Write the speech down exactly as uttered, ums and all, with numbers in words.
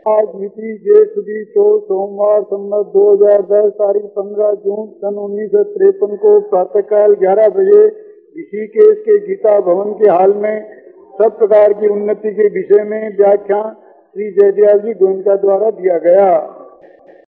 आज मिति जेठ बीतो सोमवार संवत दो हजार दस तारीख पंद्रह जून सन उन्नीस सौ तिरपन को प्रातःकाल ग्यारह बजे ऋषिकेश के गीता भवन के हाल में सब प्रकार की उन्नति के विषय में व्याख्यान श्री जयदयाल जी गोयनका द्वारा दिया गया।